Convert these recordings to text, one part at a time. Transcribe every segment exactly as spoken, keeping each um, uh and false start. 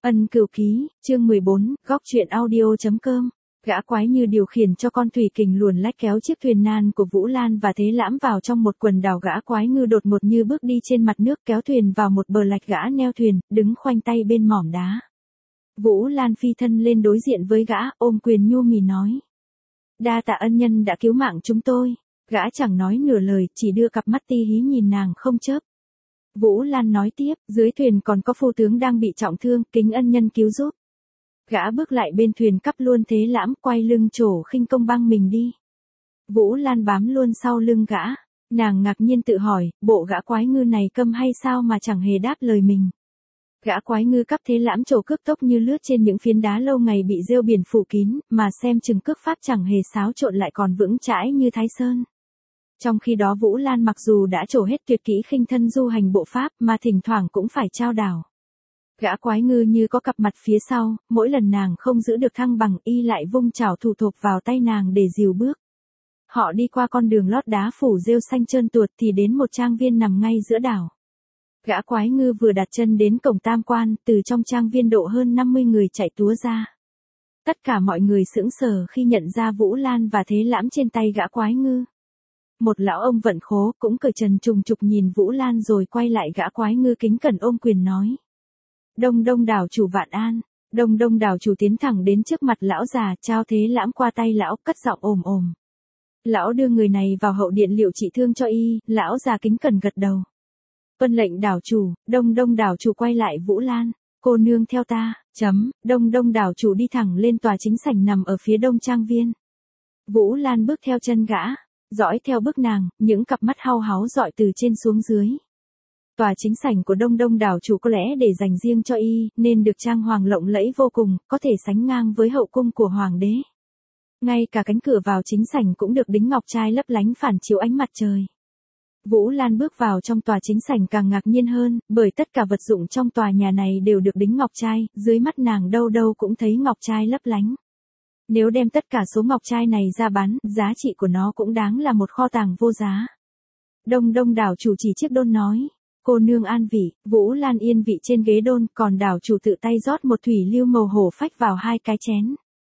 Ân Cửu Ký, chương mười bốn, góc truyện audio.com. Gã quái như điều khiển cho con thủy kình luồn lách kéo chiếc thuyền nan của Vũ Lan và Thế Lãm vào trong một quần đảo. Gã quái ngư đột ngột như bước đi trên mặt nước, kéo thuyền vào một bờ lạch. Gã neo thuyền, đứng khoanh tay bên mỏm đá. Vũ Lan phi thân lên đối diện với gã, ôm quyền nhu mì nói: "Đa tạ ân nhân đã cứu mạng chúng tôi." Gã chẳng nói nửa lời, chỉ đưa cặp mắt ti hí nhìn nàng không chớp. Vũ Lan nói tiếp: "Dưới thuyền còn có phu tướng đang bị trọng thương, kính ân nhân cứu giúp." Gã bước lại bên thuyền, cắp luôn Thế Lãm, quay lưng trổ khinh công băng mình đi. Vũ Lan bám luôn sau lưng gã. Nàng ngạc nhiên tự hỏi, bộ gã quái ngư này câm hay sao mà chẳng hề đáp lời mình. Gã quái ngư cắp Thế Lãm trổ cước tốc như lướt trên những phiến đá lâu ngày bị rêu biển phủ kín, mà xem chừng cước pháp chẳng hề xáo trộn lại còn vững chãi như Thái Sơn. Trong khi đó Vũ Lan mặc dù đã trổ hết tuyệt kỹ khinh thân du hành bộ pháp mà thỉnh thoảng cũng phải trao đảo. Gã quái ngư như có cặp mặt phía sau, mỗi lần nàng không giữ được thăng bằng y lại vung chảo thủ thộp vào tay nàng để dìu bước. Họ đi qua con đường lót đá phủ rêu xanh trơn tuột thì đến một trang viên nằm ngay giữa đảo. Gã quái ngư vừa đặt chân đến cổng tam quan, từ trong trang viên độ hơn năm mươi người chạy túa ra. Tất cả mọi người sững sờ khi nhận ra Vũ Lan và Thế Lãm trên tay gã quái ngư. Một lão ông vận khố cũng cởi trần trùng trục nhìn Vũ Lan rồi quay lại gã quái ngư kính cẩn ôm quyền nói: "Đông Đông đảo chủ vạn an." Đông Đông đảo chủ tiến thẳng đến trước mặt lão già, trao Thế Lãm qua tay lão, cất giọng ồm ồm: "Lão đưa người này vào hậu điện liệu trị thương cho y." Lão già kính cẩn gật đầu: "Tuân lệnh đảo chủ." Đông Đông đảo chủ quay lại Vũ Lan: "Cô nương theo ta." Chấm. Đông Đông đảo chủ đi thẳng lên tòa chính sảnh nằm ở phía đông trang viên. Vũ Lan bước theo chân gã, dõi theo bước nàng, những cặp mắt hau háu dọi từ trên xuống dưới. Tòa chính sảnh của Đông Đông đảo chủ có lẽ để dành riêng cho y, nên được trang hoàng lộng lẫy vô cùng, có thể sánh ngang với hậu cung của hoàng đế. Ngay cả cánh cửa vào chính sảnh cũng được đính ngọc trai lấp lánh phản chiếu ánh mặt trời. Vũ Lan bước vào trong tòa chính sảnh càng ngạc nhiên hơn, bởi tất cả vật dụng trong tòa nhà này đều được đính ngọc trai, dưới mắt nàng đâu đâu cũng thấy ngọc trai lấp lánh. Nếu đem tất cả số ngọc trai này ra bán, giá trị của nó cũng đáng là một kho tàng vô giá. Đông Đông đảo chủ chỉ chiếc đôn nói: "Cô nương an vị." Vũ Lan yên vị trên ghế đôn, còn đảo chủ tự tay rót một thủy lưu màu hổ phách vào hai cái chén.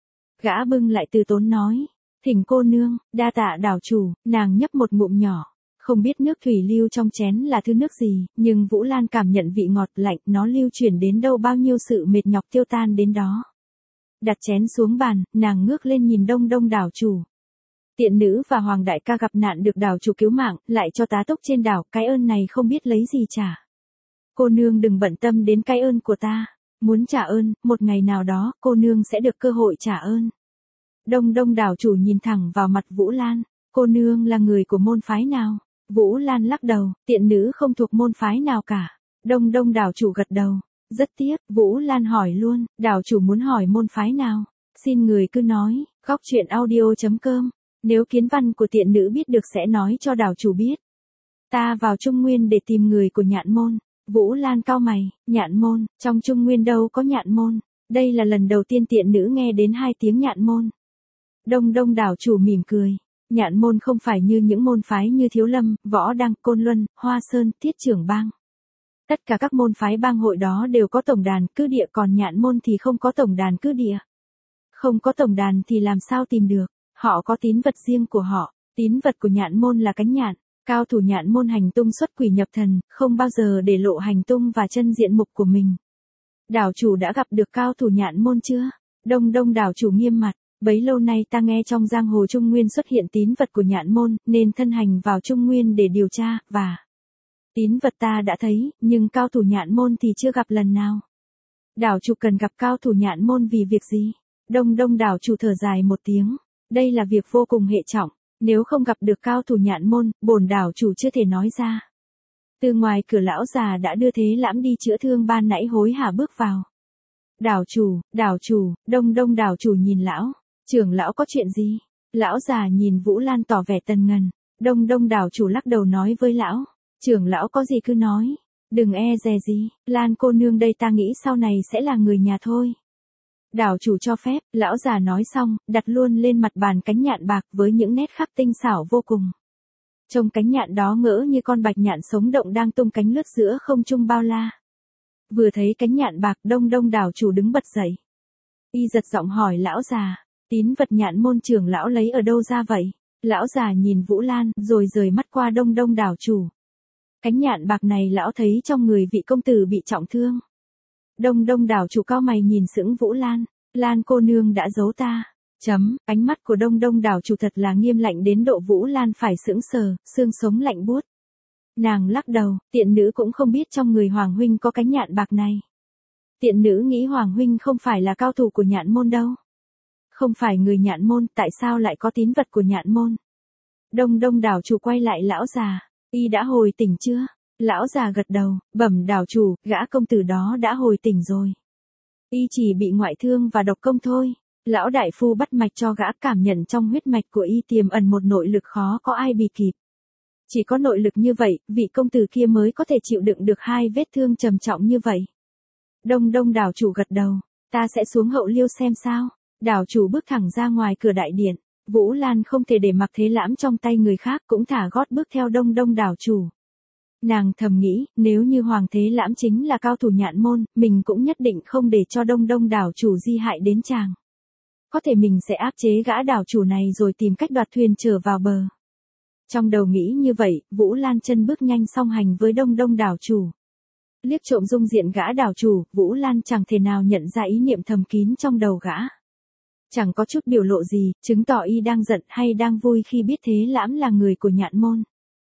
Gã bưng lại từ tốn nói: "Thỉnh cô nương." "Đa tạ đảo chủ." Nàng nhấp một ngụm nhỏ. Không biết nước thủy lưu trong chén là thứ nước gì, nhưng Vũ Lan cảm nhận vị ngọt lạnh, nó lưu chuyển đến đâu bao nhiêu sự mệt nhọc tiêu tan đến đó. Đặt chén xuống bàn, nàng ngước lên nhìn Đông Đông đảo chủ. "Tiện nữ và Hoàng đại ca gặp nạn được đảo chủ cứu mạng, lại cho tá túc trên đảo, cái ơn này không biết lấy gì trả. Cô nương đừng bận tâm đến cái ơn của ta. Muốn trả ơn, một ngày nào đó, cô nương sẽ được cơ hội trả ơn." Đông Đông đảo chủ nhìn thẳng vào mặt Vũ Lan: "Cô nương là người của môn phái nào?" Vũ Lan lắc đầu: "Tiện nữ không thuộc môn phái nào cả." Đông Đông đảo chủ gật đầu: "Rất tiếc." Vũ Lan hỏi luôn: "Đảo chủ muốn hỏi môn phái nào? Xin người cứ nói." Góc truyện audio.com. Nếu kiến văn của tiện nữ biết được sẽ nói cho đảo chủ biết. "Ta vào Trung Nguyên để tìm người của Nhạn môn." Vũ Lan cau mày: "Nhạn môn? Trong Trung Nguyên đâu có Nhạn môn." Đây là lần đầu tiên tiện nữ nghe đến hai tiếng Nhạn môn. Đông Đông đảo chủ mỉm cười: "Nhạn môn không phải như những môn phái như Thiếu Lâm, Võ Đăng, Côn Luân, Hoa Sơn, Tiết Trưởng Bang. Tất cả các môn phái bang hội đó đều có tổng đàn cứ địa, còn Nhạn môn thì không có tổng đàn cứ địa. Không có tổng đàn thì làm sao tìm được. Họ có tín vật riêng của họ. Tín vật của Nhạn môn là cánh nhạn. Cao thủ Nhạn môn hành tung xuất quỷ nhập thần, không bao giờ để lộ hành tung và chân diện mục của mình." "Đảo chủ đã gặp được cao thủ Nhạn môn chưa?" Đông Đông đảo chủ nghiêm mặt: "Bấy lâu nay ta nghe trong giang hồ Trung Nguyên xuất hiện tín vật của Nhạn môn, nên thân hành vào Trung Nguyên để điều tra, và tín vật ta đã thấy, nhưng cao thủ Nhạn môn thì chưa gặp lần nào." "Đảo chủ cần gặp cao thủ Nhạn môn vì việc gì?" Đông Đông đảo chủ thở dài một tiếng: "Đây là việc vô cùng hệ trọng, nếu không gặp được cao thủ Nhạn môn, bổn đảo chủ chưa thể nói ra." Từ ngoài cửa lão già đã đưa Thế Lãm đi chữa thương ban nãy hối hả bước vào. "Đảo chủ, đảo chủ." Đông Đông đảo chủ nhìn lão: "Trưởng lão có chuyện gì?" Lão già nhìn Vũ Lan tỏ vẻ tần ngần. Đông Đông đảo chủ lắc đầu nói với lão: "Trưởng lão có gì cứ nói, đừng e dè gì. Lan cô nương đây ta nghĩ sau này sẽ là người nhà thôi." "Đảo chủ cho phép." Lão già nói xong, đặt luôn lên mặt bàn cánh nhạn bạc với những nét khắc tinh xảo vô cùng. Trông cánh nhạn đó ngỡ như con bạch nhạn sống động đang tung cánh lướt giữa không trung bao la. Vừa thấy cánh nhạn bạc, Đông Đông đảo chủ đứng bật dậy. Y giật giọng hỏi lão già, tín vật nhạn môn trưởng lão lấy ở đâu ra vậy? Lão già nhìn Vũ Lan, rồi rời mắt qua Đông Đông đảo chủ. Cánh nhạn bạc này lão thấy trong người vị công tử bị trọng thương. Đông Đông đảo chủ cao mày nhìn sững Vũ Lan, Lan cô nương đã giấu ta. Chấm, ánh mắt của Đông Đông đảo chủ thật là nghiêm lạnh đến độ Vũ Lan phải sững sờ, xương sống lạnh buốt. Nàng lắc đầu, tiện nữ cũng không biết trong người Hoàng huynh có cánh nhạn bạc này. Tiện nữ nghĩ Hoàng huynh không phải là cao thủ của nhạn môn đâu. Không phải người nhạn môn, tại sao lại có tín vật của nhạn môn? Đông Đông đảo chủ quay lại lão già, y đã hồi tỉnh chưa? Lão già gật đầu, bẩm đảo chủ, gã công tử đó đã hồi tỉnh rồi. Y chỉ bị ngoại thương và độc công thôi. Lão đại phu bắt mạch cho gã, cảm nhận trong huyết mạch của y tiềm ẩn một nội lực khó có ai bì kịp. Chỉ có nội lực như vậy, vị công tử kia mới có thể chịu đựng được hai vết thương trầm trọng như vậy. Đông Đông đảo chủ gật đầu, ta sẽ xuống hậu liêu xem sao. Đảo chủ bước thẳng ra ngoài cửa đại điện. Vũ Lan không thể để mặc Thế Lãm trong tay người khác, cũng thả gót bước theo Đông Đông đảo chủ. Nàng thầm nghĩ, nếu như Hoàng Thế Lãm chính là cao thủ nhạn môn, mình cũng nhất định không để cho Đông Đông đảo chủ di hại đến chàng. Có thể mình sẽ áp chế gã đảo chủ này rồi tìm cách đoạt thuyền trở vào bờ. Trong đầu nghĩ như vậy, Vũ Lan chân bước nhanh song hành với Đông Đông đảo chủ. Liếc trộm dung diện gã đảo chủ, Vũ Lan chẳng thể nào nhận ra ý niệm thầm kín trong đầu gã. Chẳng có chút biểu lộ gì, chứng tỏ y đang giận hay đang vui khi biết Thế Lãm là người của nhạn môn.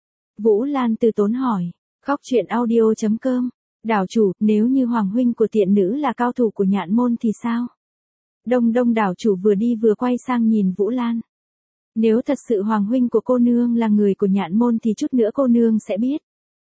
Vũ Lan từ tốn hỏi, góc truyện audio chấm com, đảo chủ, nếu như Hoàng huynh của tiện nữ là cao thủ của nhạn môn thì sao? Đông Đông đảo chủ vừa đi vừa quay sang nhìn Vũ Lan. Nếu thật sự Hoàng huynh của cô nương là người của nhạn môn thì chút nữa cô nương sẽ biết.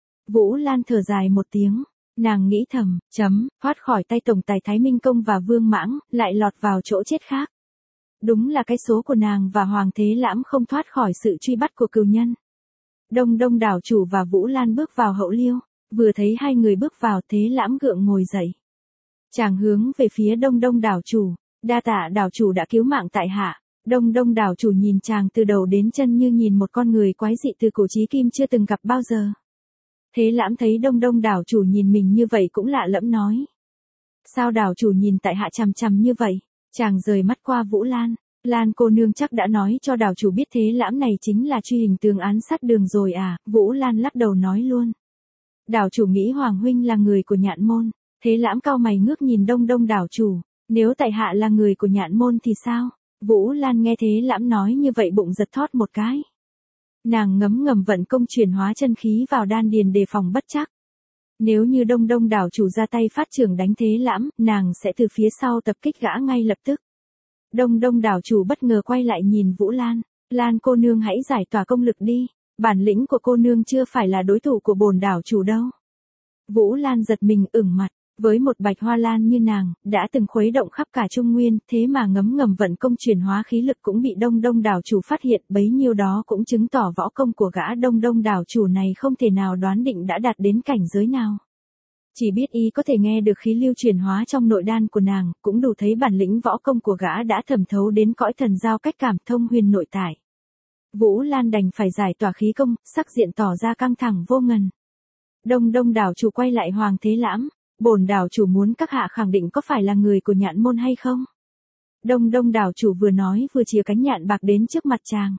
Vũ Lan thở dài một tiếng, nàng nghĩ thầm, chấm, thoát khỏi tay tổng tài Thái Minh Công và Vương Mãng, lại lọt vào chỗ chết khác. Đúng là cái số của nàng và Hoàng Thế Lãm không thoát khỏi sự truy bắt của cừu nhân. Đông Đông đảo chủ và Vũ Lan bước vào hậu liêu, vừa thấy hai người bước vào, Thế Lãm gượng ngồi dậy. Chàng hướng về phía Đông Đông đảo chủ, đa tạ đảo chủ đã cứu mạng tại hạ. Đông Đông đảo chủ nhìn chàng từ đầu đến chân như nhìn một con người quái dị từ cổ chí kim chưa từng gặp bao giờ. Thế Lãm thấy Đông Đông đảo chủ nhìn mình như vậy cũng lạ lẫm nói. Sao đảo chủ nhìn tại hạ chằm chằm như vậy? Chàng rời mắt qua Vũ Lan. Lan cô nương chắc đã nói cho đảo chủ biết Thế Lãm này chính là truy hình tường án sát đường rồi à? Vũ Lan lắc đầu nói luôn. Đảo chủ nghĩ Hoàng huynh là người của nhạn môn. Thế Lãm cau mày ngước nhìn Đông Đông đảo chủ. Nếu tại hạ là người của nhạn môn thì sao? Vũ Lan nghe Thế Lãm nói như vậy bụng giật thót một cái. Nàng ngấm ngầm vận công chuyển hóa chân khí vào đan điền đề phòng bất trắc. Nếu như Đông Đông đảo chủ ra tay phát trưởng đánh Thế Lãm, nàng sẽ từ phía sau tập kích gã ngay lập tức. Đông Đông đảo chủ bất ngờ quay lại nhìn Vũ Lan. Lan cô nương hãy giải tỏa công lực đi. Bản lĩnh của cô nương chưa phải là đối thủ của bổn đảo chủ đâu. Vũ Lan giật mình ửng mặt. Với một bạch hoa lan như nàng, đã từng khuấy động khắp cả Trung Nguyên, thế mà ngấm ngầm vận công chuyển hóa khí lực cũng bị Đông Đông đảo chủ phát hiện, bấy nhiêu đó cũng chứng tỏ võ công của gã Đông Đông đảo chủ này không thể nào đoán định đã đạt đến cảnh giới nào. Chỉ biết y có thể nghe được khí lưu chuyển hóa trong nội đan của nàng, cũng đủ thấy bản lĩnh võ công của gã đã thẩm thấu đến cõi thần giao cách cảm thông huyền nội tại. Vũ Lan đành phải giải tỏa khí công, sắc diện tỏ ra căng thẳng vô ngần. Đông Đông đảo chủ quay lại Hoàng Thế Lãm. Bổn đảo chủ muốn các hạ khẳng định có phải là người của nhạn môn hay không? Đông Đông đảo chủ vừa nói vừa chìa cánh nhạn bạc đến trước mặt chàng.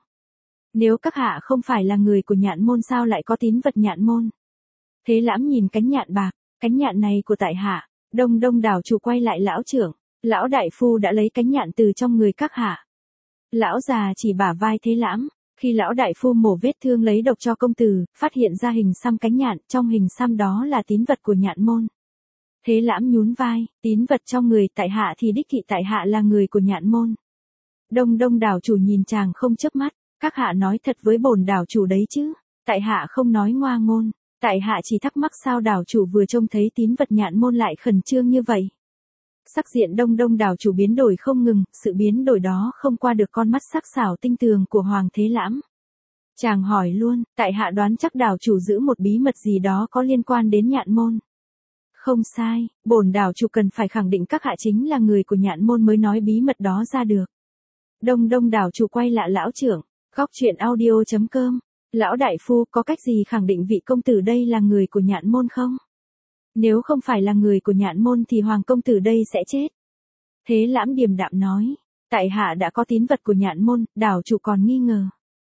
Nếu các hạ không phải là người của nhạn môn sao lại có tín vật nhạn môn? Thế Lãm nhìn cánh nhạn bạc, cánh nhạn này của tại hạ. Đông Đông đảo chủ quay lại lão trưởng, lão đại phu đã lấy cánh nhạn từ trong người các hạ. Lão già chỉ bả vai Thế Lãm. Khi lão đại phu mổ vết thương lấy độc cho công tử, phát hiện ra hình xăm cánh nhạn, trong hình xăm đó là tín vật của nhạn môn. Thế Lãm nhún vai, tín vật trong người tại hạ thì đích thị tại hạ là người của nhạn môn. Đông Đông đảo chủ nhìn chàng không chớp mắt, các hạ nói thật với bổn đảo chủ đấy chứ, tại hạ không nói ngoa ngôn, tại hạ chỉ thắc mắc sao đảo chủ vừa trông thấy tín vật nhạn môn lại khẩn trương như vậy. Sắc diện Đông Đông đảo chủ biến đổi không ngừng, sự biến đổi đó không qua được con mắt sắc sảo tinh tường của Hoàng Thế Lãm. Chàng hỏi luôn, tại hạ đoán chắc đảo chủ giữ một bí mật gì đó có liên quan đến nhạn môn. Không sai, bổn đảo chủ cần phải khẳng định các hạ chính là người của nhạn môn mới nói bí mật đó ra được. Đông Đông đảo chủ quay lại lão trưởng, góc truyện audio chấm com. Lão đại phu có cách gì khẳng định vị công tử đây là người của nhạn môn không? Nếu không phải là người của Nhạn môn thì Hoàng công tử đây sẽ chết. Thế Lãm điềm đạm nói, tại hạ đã có tín vật của Nhạn môn, đảo chủ còn nghi ngờ.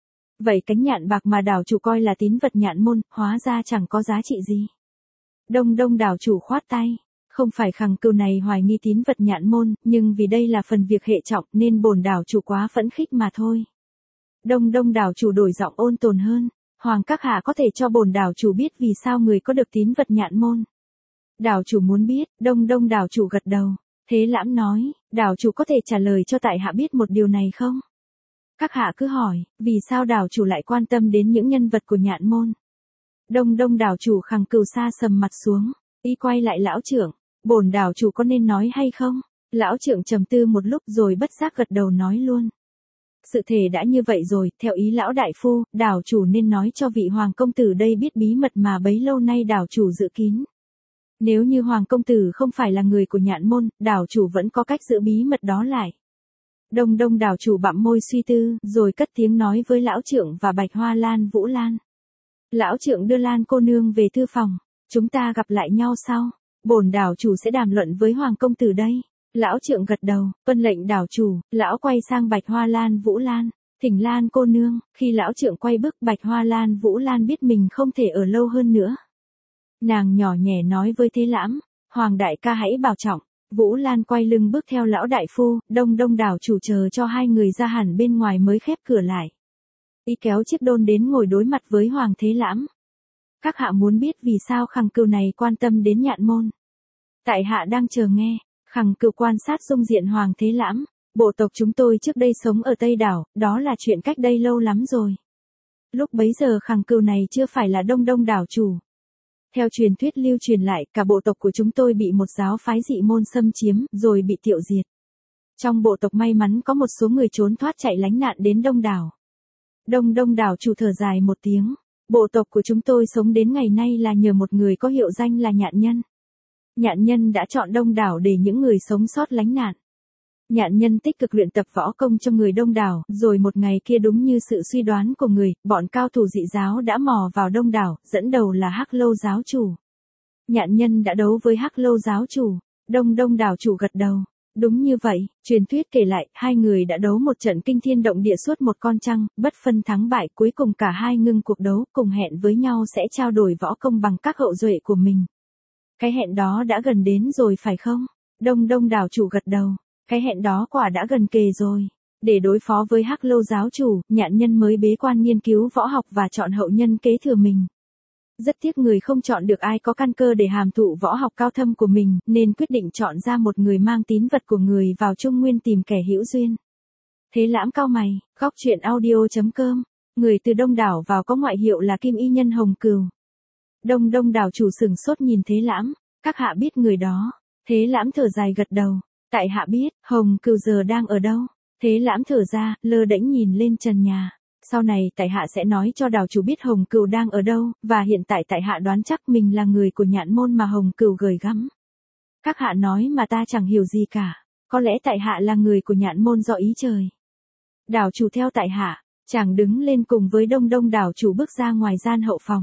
Vậy cánh nhạn bạc mà đảo chủ coi là tín vật Nhạn môn, hóa ra chẳng có giá trị gì. Đông Đông đảo chủ khoát tay, không phải Khằng Cừu này hoài nghi tín vật Nhạn môn, nhưng vì đây là phần việc hệ trọng nên bổn đảo chủ quá phẫn khích mà thôi. Đông Đông đảo chủ đổi giọng ôn tồn hơn, Hoàng các hạ có thể cho bổn đảo chủ biết vì sao người có được tín vật Nhạn môn. Đảo chủ muốn biết, Đông Đông đảo chủ gật đầu. Thế Lãm nói, đảo chủ có thể trả lời cho tại hạ biết một điều này không? Các hạ cứ hỏi, vì sao đảo chủ lại quan tâm đến những nhân vật của Nhạn môn? Đông Đông đảo chủ Khằng Cừu sa sầm mặt xuống, y quay lại lão trưởng, bổn đảo chủ có nên nói hay không? Lão trưởng trầm tư một lúc rồi bất giác gật đầu nói luôn. Sự thể đã như vậy rồi, theo ý lão đại phu, đảo chủ nên nói cho vị Hoàng công tử đây biết bí mật mà bấy lâu nay đảo chủ giữ kín. Nếu như Hoàng công tử không phải là người của Nhạn môn, đảo chủ vẫn có cách giữ bí mật đó lại. Đông Đông đảo chủ bặm môi suy tư, rồi cất tiếng nói với lão trưởng và Bạch Hoa Lan Vũ Lan. Lão trưởng đưa Lan cô nương về thư phòng, chúng ta gặp lại nhau sau. Bổn đảo chủ sẽ đàm luận với Hoàng công tử đây. Lão trưởng gật đầu, vâng lệnh đảo chủ, lão quay sang Bạch Hoa Lan Vũ Lan. Thỉnh Lan cô nương, khi lão trưởng quay bước Bạch Hoa Lan Vũ Lan biết mình không thể ở lâu hơn nữa. Nàng nhỏ nhẹ nói với Thế Lãm, Hoàng đại ca hãy bảo trọng. Vũ Lan quay lưng bước theo lão đại phu, Đông Đông đảo chủ chờ cho hai người ra hẳn bên ngoài mới khép cửa lại. Y kéo chiếc đôn đến ngồi đối mặt với Hoàng Thế Lãm. Các hạ muốn biết vì sao Khằng Cừu này quan tâm đến Nhạn môn. Tại hạ đang chờ nghe. Khằng Cừu quan sát dung diện Hoàng Thế Lãm. Bộ tộc chúng tôi trước đây sống ở Tây Đảo, đó là chuyện cách đây lâu lắm rồi. Lúc bấy giờ Khằng Cừu này chưa phải là Đông Đông đảo chủ. Theo truyền thuyết lưu truyền lại, cả bộ tộc của chúng tôi bị một giáo phái dị môn xâm chiếm, rồi bị tiêu diệt. Trong bộ tộc may mắn có một số người trốn thoát chạy lánh nạn đến Đông Đảo. Đông Đông đảo chủ thở dài một tiếng. Bộ tộc của chúng tôi sống đến ngày nay là nhờ một người có hiệu danh là Nhạn Nhân. Nhạn Nhân đã chọn Đông Đảo để những người sống sót lánh nạn. Nhạn Nhân tích cực luyện tập võ công cho người Đông Đảo, rồi một ngày kia đúng như sự suy đoán của người, bọn cao thủ dị giáo đã mò vào Đông Đảo, dẫn đầu là Hắc Lâu giáo chủ. Nhạn Nhân đã đấu với Hắc Lâu giáo chủ, Đông Đông đảo chủ gật đầu. Đúng như vậy, truyền thuyết kể lại, hai người đã đấu một trận kinh thiên động địa suốt một con trăng, bất phân thắng bại, cuối cùng cả hai ngưng cuộc đấu, cùng hẹn với nhau sẽ trao đổi võ công bằng các hậu duệ của mình. Cái hẹn đó đã gần đến rồi phải không? Đông Đông đảo chủ gật đầu. Cái hẹn đó quả đã gần kề rồi. Để đối phó với Hắc Lâu giáo chủ, Nhạn Nhân mới bế quan nghiên cứu võ học và chọn hậu nhân kế thừa mình. Rất tiếc người không chọn được ai có căn cơ để hàm thụ võ học cao thâm của mình, nên quyết định chọn ra một người mang tín vật của người vào Trung Nguyên tìm kẻ hữu duyên. Thế Lãm cau mày, góc truyện audio chấm com, người từ Đông Đảo vào có ngoại hiệu là Kim Y Nhân Hồng Cừu. Đông Đông đảo chủ sửng sốt nhìn Thế Lãm, các hạ biết người đó. Thế Lãm thở dài gật đầu. Tại hạ biết, Hồng Cừu giờ đang ở đâu? Thế Lãm thở ra, lơ đễnh nhìn lên trần nhà. Sau này tại hạ sẽ nói cho đảo chủ biết Hồng Cừu đang ở đâu, và hiện tại tại hạ đoán chắc mình là người của Nhạn môn mà Hồng Cừu gửi gắm. Các hạ nói mà ta chẳng hiểu gì cả, có lẽ tại hạ là người của Nhạn môn do ý trời. Đảo chủ theo tại hạ, chàng đứng lên cùng với Đông Đông đảo chủ bước ra ngoài gian hậu phòng.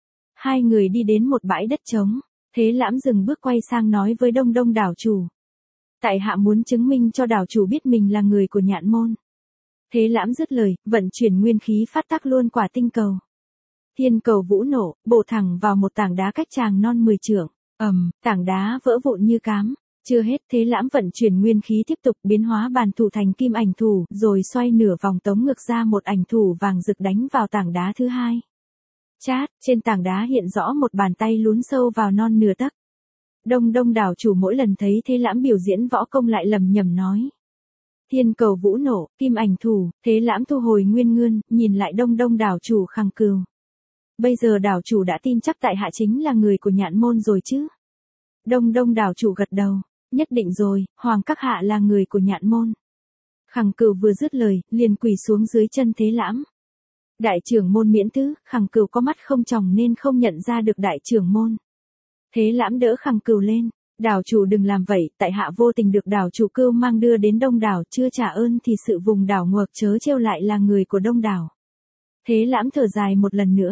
Hai người đi đến một bãi đất trống, Thế Lãm dừng bước quay sang nói với Đông Đông đảo chủ. Tại hạ muốn chứng minh cho đảo chủ biết mình là người của Nhạn môn. Thế Lãm dứt lời, vận chuyển nguyên khí phát tác luôn quả tinh cầu. Thiên cầu vũ nổ, bổ thẳng vào một tảng đá cách tràng non mười trượng, ầm, tảng đá vỡ vụn như cám. Chưa hết, Thế Lãm vận chuyển nguyên khí tiếp tục biến hóa bàn thủ thành kim ảnh thủ, rồi xoay nửa vòng tống ngược ra một ảnh thủ vàng rực đánh vào tảng đá thứ hai. Chát, trên tảng đá hiện rõ một bàn tay lún sâu vào non nửa tấc. Đông Đông đảo chủ mỗi lần thấy Thế Lãm biểu diễn võ công lại lầm nhầm nói. Thiên cầu vũ nổ, kim ảnh thủ, Thế Lãm thu hồi nguyên ngươn, nhìn lại Đông Đông đảo chủ Khằng Cừu. Bây giờ đảo chủ đã tin chắc tại hạ chính là người của Nhạn môn rồi chứ? Đông Đông đảo chủ gật đầu, nhất định rồi, Hoàng các hạ là người của Nhạn môn. Khằng Cừu vừa dứt lời, liền quỳ xuống dưới chân Thế Lãm. Đại trưởng môn miễn thứ, Khằng Cừu có mắt không tròng nên không nhận ra được đại trưởng môn. Thế Lãm đỡ Khằng Cừu lên. Đảo chủ đừng làm vậy, tại hạ vô tình được đảo chủ Cưu mang đưa đến Đông Đảo, chưa trả ơn thì sự vùng đảo ngoặc chớ trêu lại là người của Đông Đảo. Thế Lãm thở dài một lần nữa.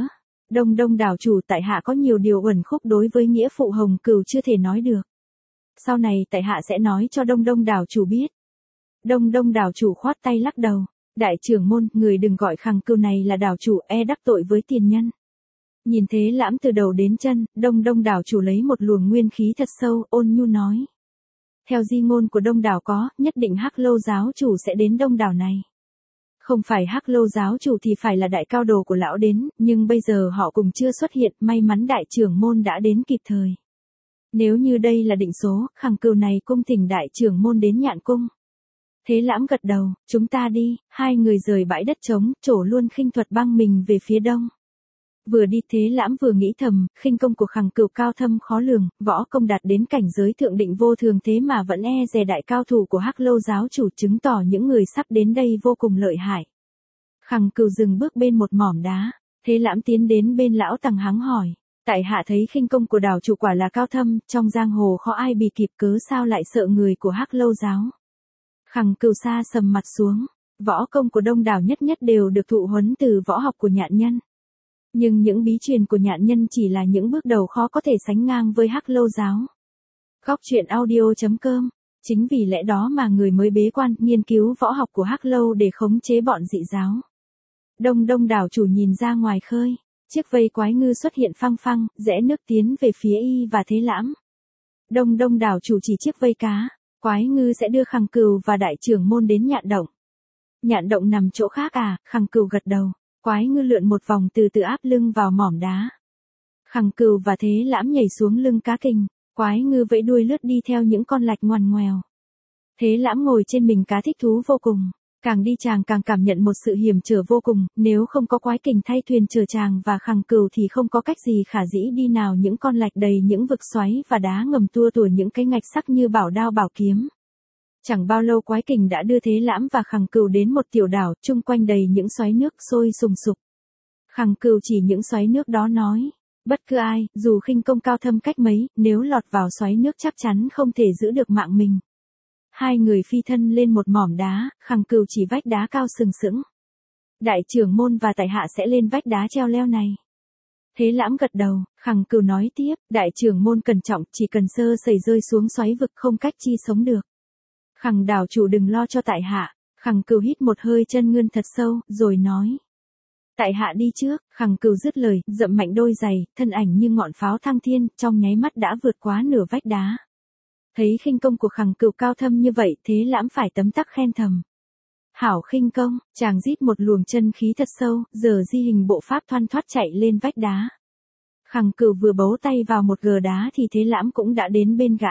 Đông Đông đảo chủ, tại hạ có nhiều điều uẩn khúc đối với nghĩa phụ Hồng Cửu chưa thể nói được. Sau này tại hạ sẽ nói cho Đông Đông đảo chủ biết. Đông Đông đảo chủ khoát tay lắc đầu. Đại trưởng môn, người đừng gọi Khằng Cửu này là đảo chủ, e đắc tội với tiền nhân. Nhìn Thế Lãm từ đầu đến chân, Đông Đông đảo chủ lấy một luồng nguyên khí thật sâu, ôn nhu nói. Theo di ngôn của Đông đảo có, nhất định Hắc Lô giáo chủ sẽ đến Đông đảo này. Không phải Hắc Lô giáo chủ thì phải là đại cao đồ của lão đến, nhưng bây giờ họ cùng chưa xuất hiện, may mắn đại trưởng môn đã đến kịp thời. Nếu như đây là định số, Khằng Cửu này cung thỉnh đại trưởng môn đến Nhạn cung. Thế Lãm gật đầu, chúng ta đi, hai người rời bãi đất trống, trổ luôn khinh thuật băng mình về phía đông. Vừa đi Thế Lãm vừa nghĩ thầm, khinh công của Khằng Cửu cao thâm khó lường, võ công đạt đến cảnh giới thượng định vô thường thế mà vẫn e dè đại cao thủ của Hắc Lô giáo chủ, chứng tỏ những người sắp đến đây vô cùng lợi hại. Khằng Cửu dừng bước bên một mỏm đá, Thế Lãm tiến đến bên lão Tằng hắng hỏi, tại hạ thấy khinh công của đảo chủ quả là cao thâm, trong giang hồ khó ai bì kịp, cớ sao lại sợ người của Hắc Lô giáo. Khằng Cửu sa sầm mặt xuống, võ công của Đông đảo nhất nhất đều được thụ huấn từ võ học của Nhạn nhân. Nhưng những bí truyền của Nhạn nhân chỉ là những bước đầu khó có thể sánh ngang với Hắc Lô giáo. Góc truyện audio chấm com. Chính vì lẽ đó mà người mới bế quan nghiên cứu võ học của Hắc Lô để khống chế bọn dị giáo. Đông Đông đảo chủ nhìn ra ngoài khơi, chiếc vây quái ngư xuất hiện phăng phăng, rẽ nước tiến về phía y và Thế Lãm. Đông Đông đảo chủ chỉ chiếc vây cá, quái ngư sẽ đưa Khằng Cửu và đại trưởng môn đến Nhạn động. Nhạn động nằm chỗ khác à? Khằng Cửu gật đầu. Quái ngư lượn một vòng từ từ áp lưng vào mỏm đá. Khằng Cửu và Thế Lãm nhảy xuống lưng cá kình, quái ngư vẫy đuôi lướt đi theo những con lạch ngoằn ngoèo. Thế Lãm ngồi trên mình cá thích thú vô cùng, càng đi chàng càng cảm nhận một sự hiểm trở vô cùng, nếu không có quái kình thay thuyền chở chàng và Khằng Cửu thì không có cách gì khả dĩ đi nào, những con lạch đầy những vực xoáy và đá ngầm tua tủa những cái ngạch sắc như bảo đao bảo kiếm. Chẳng bao lâu quái kình đã đưa Thế Lãm và Khằng Cửu đến một tiểu đảo, chung quanh đầy những xoáy nước sôi sùng sục. Khằng Cửu chỉ những xoáy nước đó nói, bất cứ ai, dù khinh công cao thâm cách mấy, nếu lọt vào xoáy nước chắc chắn không thể giữ được mạng mình. Hai người phi thân lên một mỏm đá, Khằng Cửu chỉ vách đá cao sừng sững. Đại trưởng môn và tại hạ sẽ lên vách đá treo leo này. Thế Lãm gật đầu, Khằng Cửu nói tiếp, đại trưởng môn cẩn trọng, chỉ cần sơ sẩy rơi xuống xoáy vực không cách chi sống được. Khằng đảo chủ đừng lo cho tại hạ. Khằng Cửu hít một hơi chân ngươn thật sâu, rồi nói. Tại hạ đi trước. Khằng Cửu dứt lời, dậm mạnh đôi giày, thân ảnh như ngọn pháo thăng thiên, trong nháy mắt đã vượt quá nửa vách đá. Thấy khinh công của Khằng Cửu cao thâm như vậy, Thế Lãm phải tấm tắc khen thầm. Hảo khinh công, chàng rít một luồng chân khí thật sâu, giờ di hình bộ pháp thoăn thoắt chạy lên vách đá. Khằng Cửu vừa bấu tay vào một gờ đá thì Thế Lãm cũng đã đến bên gã.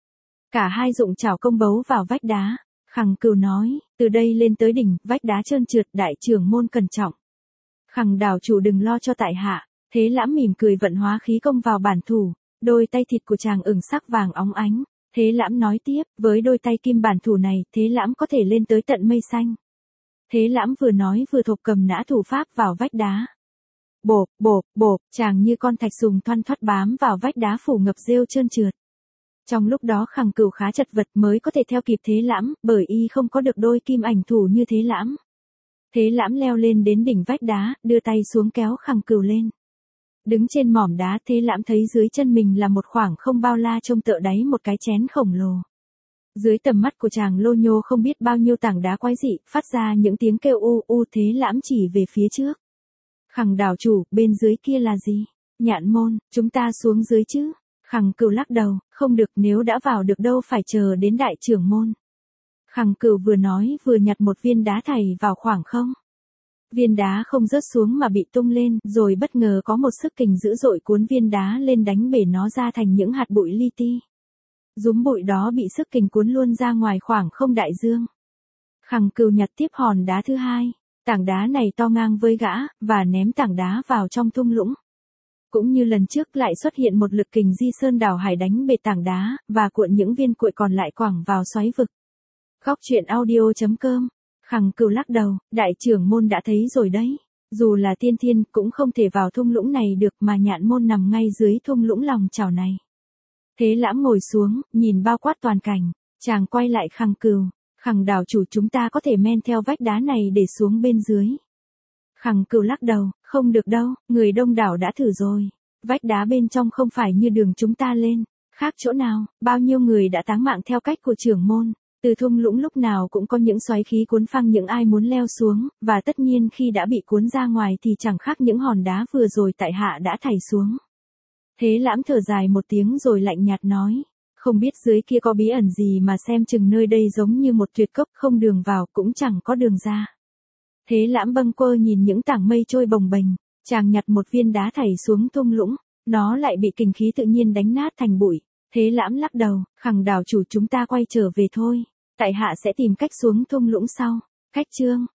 Cả hai dụng chảo công bấu vào vách đá. Khằng Cửu nói, từ đây lên tới đỉnh, vách đá trơn trượt, đại trưởng môn cẩn trọng. Khằng đảo chủ đừng lo cho tại hạ. Thế Lãm mỉm cười vận hóa khí công vào bản thủ, đôi tay thịt của chàng ửng sắc vàng óng ánh. Thế Lãm nói tiếp, với đôi tay kim bản thủ này, Thế Lãm có thể lên tới tận mây xanh. Thế Lãm vừa nói vừa thục cầm nã thủ pháp vào vách đá. Bộp, bộp, bộp, chàng như con thạch sùng thoăn thoắt bám vào vách đá phủ ngập rêu trơn trượt. Trong lúc đó Khằng Cửu khá chật vật mới có thể theo kịp Thế Lãm, bởi y không có được đôi kim ảnh thủ như Thế Lãm. Thế Lãm leo lên đến đỉnh vách đá, đưa tay xuống kéo Khằng Cửu lên. Đứng trên mỏm đá, Thế Lãm thấy dưới chân mình là một khoảng không bao la trông tựa đáy một cái chén khổng lồ. Dưới tầm mắt của chàng lô nhô không biết bao nhiêu tảng đá quái dị, phát ra những tiếng kêu u u. Thế Lãm chỉ về phía trước. Khằng đảo chủ, bên dưới kia là gì? Nhạn môn, chúng ta xuống dưới chứ? Khằng Cửu lắc đầu, không được, nếu đã vào được đâu phải chờ đến đại trưởng môn. Khằng Cửu vừa nói vừa nhặt một viên đá thảy vào khoảng không. Viên đá không rớt xuống mà bị tung lên, rồi bất ngờ có một sức kình dữ dội cuốn viên đá lên đánh bể nó ra thành những hạt bụi li ti. Dúm bụi đó bị sức kình cuốn luôn ra ngoài khoảng không đại dương. Khằng Cửu nhặt tiếp hòn đá thứ hai, tảng đá này to ngang với gã, và ném tảng đá vào trong thung lũng. Cũng như lần trước lại xuất hiện một lực kình di sơn đảo hải đánh bể tảng đá, và cuộn những viên cuội còn lại quẳng vào xoáy vực. Góc truyện audio chấm com. Khằng Cửu lắc đầu, đại trưởng môn đã thấy rồi đấy. Dù là tiên thiên cũng không thể vào thung lũng này được, mà Nhạn môn nằm ngay dưới thung lũng lòng chảo này. Thế Lãm ngồi xuống, nhìn bao quát toàn cảnh. Chàng quay lại Khằng Cửu. Khằng đảo chủ, chúng ta có thể men theo vách đá này để xuống bên dưới. Khằng Cửu lắc đầu, Không được đâu, người đông đảo đã thử rồi. Vách đá bên trong không phải như đường chúng ta lên. Khác chỗ nào, bao nhiêu người đã táng mạng theo cách của trưởng môn. Từ thung lũng lúc nào cũng có những xoáy khí cuốn phăng những ai muốn leo xuống, và tất nhiên khi đã bị cuốn ra ngoài thì chẳng khác những hòn đá vừa rồi tại hạ đã thảy xuống. Thế Lãm thở dài một tiếng rồi lạnh nhạt nói. Không biết dưới kia có bí ẩn gì mà xem chừng nơi đây giống như một tuyệt cốc không đường vào cũng chẳng có đường ra. Thế Lãm bâng quơ nhìn những tảng mây trôi bồng bềnh, chàng nhặt một viên đá thảy xuống thung lũng, nó lại bị kình khí tự nhiên đánh nát thành bụi. Thế Lãm lắc đầu, khẳng đảo chủ chúng ta quay trở về thôi, tại hạ sẽ tìm cách xuống thung lũng sau. Cách chương